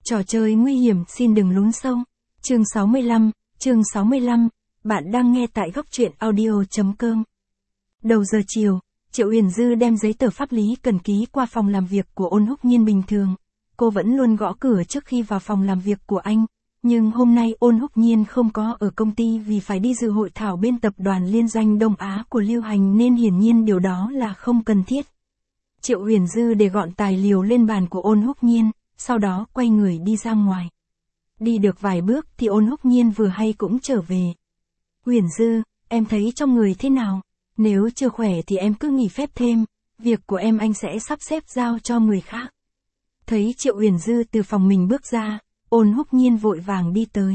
Trò chơi nguy hiểm xin đừng lún sâu. Chương 65, bạn đang nghe tại góc truyện audio.com. Đầu giờ chiều, Triệu Huyền Dư đem giấy tờ pháp lý cần ký qua phòng làm việc của Ôn Húc Nhiên. Bình thường, cô vẫn luôn gõ cửa trước khi vào phòng làm việc của anh, nhưng hôm nay Ôn Húc Nhiên không có ở công ty vì phải đi dự hội thảo bên tập đoàn liên doanh Đông Á của Lưu Hành nên hiển nhiên điều đó là không cần thiết. Triệu Huyền Dư để gọn tài liệu lên bàn của Ôn Húc Nhiên, sau đó quay người đi ra ngoài. Đi được vài bước thì Ôn Húc Nhiên vừa hay cũng trở về. Huyền Dư, em thấy trong người thế nào? Nếu chưa khỏe thì em cứ nghỉ phép thêm, việc của em anh sẽ sắp xếp giao cho người khác. Thấy Triệu Huyền Dư từ phòng mình bước ra, Ôn Húc Nhiên vội vàng đi tới.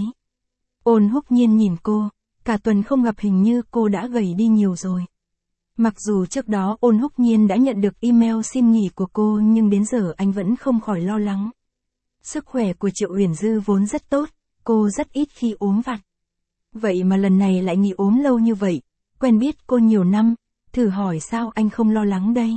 Ôn Húc Nhiên nhìn cô, cả tuần không gặp hình như cô đã gầy đi nhiều rồi. Mặc dù trước đó Ôn Húc Nhiên đã nhận được email xin nghỉ của cô nhưng đến giờ anh vẫn không khỏi lo lắng. Sức khỏe của Triệu Huyền Dư vốn rất tốt, cô rất ít khi ốm vặt. Vậy mà lần này lại nghỉ ốm lâu như vậy, quen biết cô nhiều năm, thử hỏi sao anh không lo lắng đây.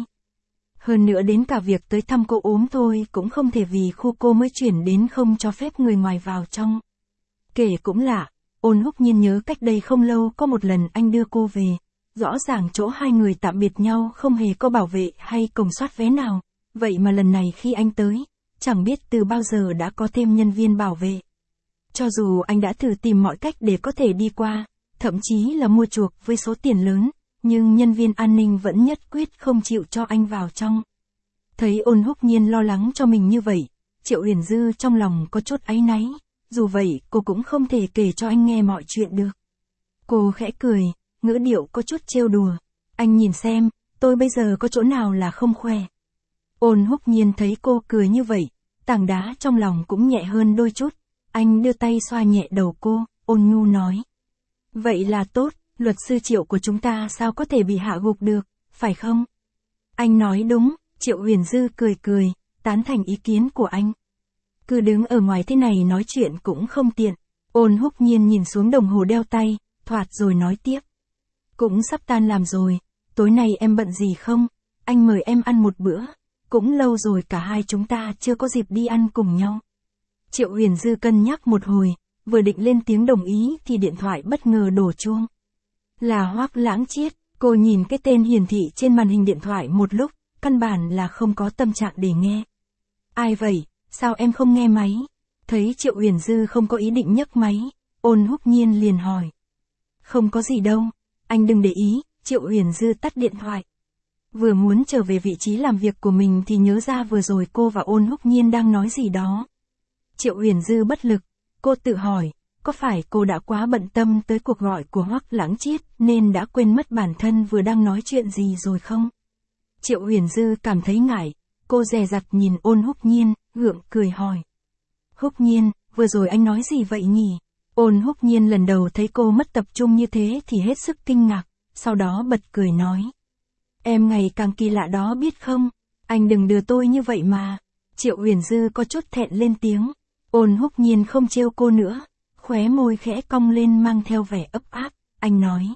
Hơn nữa đến cả việc tới thăm cô ốm thôi cũng không thể vì khu cô mới chuyển đến không cho phép người ngoài vào trong. Kể cũng lạ, Ôn Húc Nhiên nhớ cách đây không lâu có một lần anh đưa cô về. Rõ ràng chỗ hai người tạm biệt nhau không hề có bảo vệ hay cổng soát vé nào, vậy mà lần này khi anh tới, chẳng biết từ bao giờ đã có thêm nhân viên bảo vệ. Cho dù anh đã thử tìm mọi cách để có thể đi qua, thậm chí là mua chuộc với số tiền lớn, nhưng nhân viên an ninh vẫn nhất quyết không chịu cho anh vào trong. Thấy Ôn Húc Nhiên lo lắng cho mình như vậy, Triệu Huyền Dư trong lòng có chút áy náy, dù vậy cô cũng không thể kể cho anh nghe mọi chuyện được. Cô khẽ cười, ngữ điệu có chút trêu đùa. Anh nhìn xem, tôi bây giờ có chỗ nào là không khỏe. Ôn Húc Nhiên thấy cô cười như vậy, tảng đá trong lòng cũng nhẹ hơn đôi chút. Anh đưa tay xoa nhẹ đầu cô, ôn nhu nói. Vậy là tốt, luật sư Triệu của chúng ta sao có thể bị hạ gục được, phải không? Anh nói đúng, Triệu Huyền Dư cười cười, tán thành ý kiến của anh. Cứ đứng ở ngoài thế này nói chuyện cũng không tiện. Ôn Húc Nhiên nhìn xuống đồng hồ đeo tay, thoạt rồi nói tiếp. Cũng sắp tan làm rồi, tối nay em bận gì không? Anh mời em ăn một bữa. Cũng lâu rồi cả hai chúng ta chưa có dịp đi ăn cùng nhau. Triệu Huyền Dư cân nhắc một hồi, vừa định lên tiếng đồng ý thì điện thoại bất ngờ đổ chuông. Là Hoắc Lãng Chiết, cô nhìn cái tên hiển thị trên màn hình điện thoại một lúc, căn bản là không có tâm trạng để nghe. Ai vậy, sao em không nghe máy? Thấy Triệu Huyền Dư không có ý định nhấc máy, Ôn Húc Nhiên liền hỏi. Không có gì đâu, anh đừng để ý, Triệu Huyền Dư tắt điện thoại. Vừa muốn trở về vị trí làm việc của mình thì nhớ ra vừa rồi cô và Ôn Húc Nhiên đang nói gì đó. Triệu Huyền Dư bất lực, cô tự hỏi, có phải cô đã quá bận tâm tới cuộc gọi của Hoắc Lãng Chiết nên đã quên mất bản thân vừa đang nói chuyện gì rồi không? Triệu Huyền Dư cảm thấy ngại, cô dè dặt nhìn Ôn Húc Nhiên, gượng cười hỏi. Húc Nhiên, vừa rồi anh nói gì vậy nhỉ? Ôn Húc Nhiên lần đầu thấy cô mất tập trung như thế thì hết sức kinh ngạc, sau đó bật cười nói. Em ngày càng kỳ lạ đó biết không? Anh đừng đưa tôi như vậy mà. Triệu Huyền Dư có chút thẹn lên tiếng. Ôn Húc Nhiên không trêu cô nữa, khóe môi khẽ cong lên mang theo vẻ ấp áp, anh nói.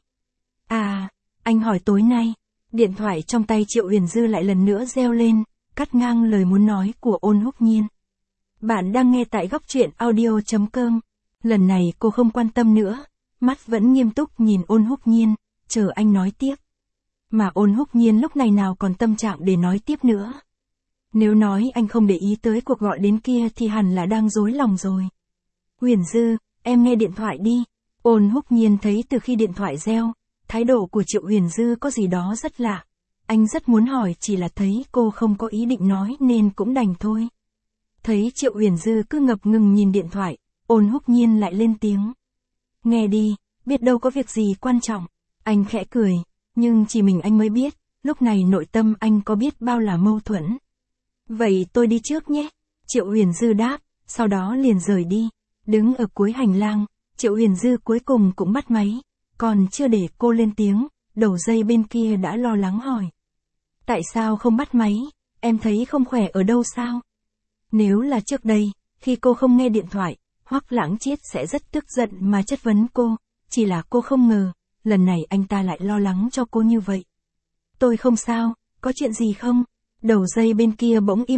À, anh hỏi tối nay. Điện thoại trong tay Triệu Huyền Dư lại lần nữa reo lên, cắt ngang lời muốn nói của Ôn Húc Nhiên. Bạn đang nghe tại góc truyện audio.com. Lần này cô không quan tâm nữa, mắt vẫn nghiêm túc nhìn Ôn Húc Nhiên, chờ anh nói tiếp. Mà Ôn Húc Nhiên lúc này nào còn tâm trạng để nói tiếp nữa. Nếu nói anh không để ý tới cuộc gọi đến kia thì hẳn là đang dối lòng rồi. Huyền Dư, em nghe điện thoại đi. Ôn Húc Nhiên thấy từ khi điện thoại reo, thái độ của Triệu Huyền Dư có gì đó rất lạ. Anh rất muốn hỏi chỉ là thấy cô không có ý định nói nên cũng đành thôi. Thấy Triệu Huyền Dư cứ ngập ngừng nhìn điện thoại, Ôn Húc Nhiên lại lên tiếng. Nghe đi, biết đâu có việc gì quan trọng. Anh khẽ cười, nhưng chỉ mình anh mới biết, lúc này nội tâm anh có biết bao là mâu thuẫn. Vậy tôi đi trước nhé. Triệu Huyền Dư đáp, sau đó liền rời đi. Đứng ở cuối hành lang, Triệu Huyền Dư cuối cùng cũng bắt máy. Còn chưa để cô lên tiếng, đầu dây bên kia đã lo lắng hỏi. Tại sao không bắt máy, em thấy không khỏe ở đâu sao? Nếu là trước đây, khi cô không nghe điện thoại, Hoắc Lãng Chiết sẽ rất tức giận mà chất vấn cô, chỉ là cô không ngờ, lần này anh ta lại lo lắng cho cô như vậy. Tôi không sao, có chuyện gì không? Đầu dây bên kia bỗng im lặng,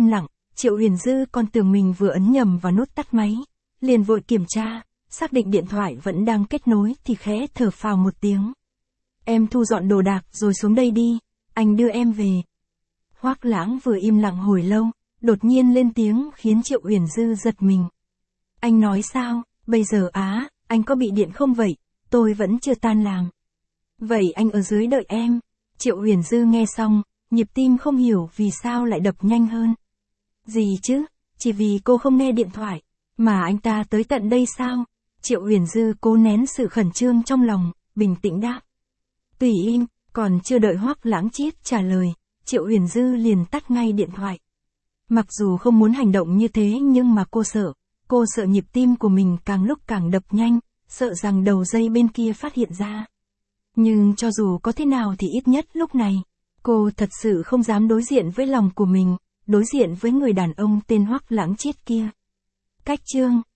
Triệu Huyền Dư còn tưởng mình vừa ấn nhầm vào nút tắt máy, liền vội kiểm tra, xác định điện thoại vẫn đang kết nối thì khẽ thở phào một tiếng. Em thu dọn đồ đạc rồi xuống đây đi, anh đưa em về. Hoắc Lãng vừa im lặng hồi lâu, đột nhiên lên tiếng khiến Triệu Huyền Dư giật mình. Anh nói sao, bây giờ anh có bị điện không vậy, tôi vẫn chưa tan làm. Vậy anh ở dưới đợi em. Triệu Huyền Dư nghe xong, nhịp tim không hiểu vì sao lại đập nhanh hơn. Gì chứ, chỉ vì cô không nghe điện thoại, mà anh ta tới tận đây sao? Triệu Huyền Dư cố nén sự khẩn trương trong lòng, bình tĩnh đáp. Tùy im, còn chưa đợi Hoắc Lãng Chiết trả lời, Triệu Huyền Dư liền tắt ngay điện thoại. Mặc dù không muốn hành động như thế nhưng mà cô sợ nhịp tim của mình càng lúc càng đập nhanh, sợ rằng đầu dây bên kia phát hiện ra. Nhưng cho dù có thế nào thì ít nhất lúc này, cô thật sự không dám đối diện với lòng của mình, đối diện với người đàn ông tên Hoắc Lãng Chiết kia. Cách chương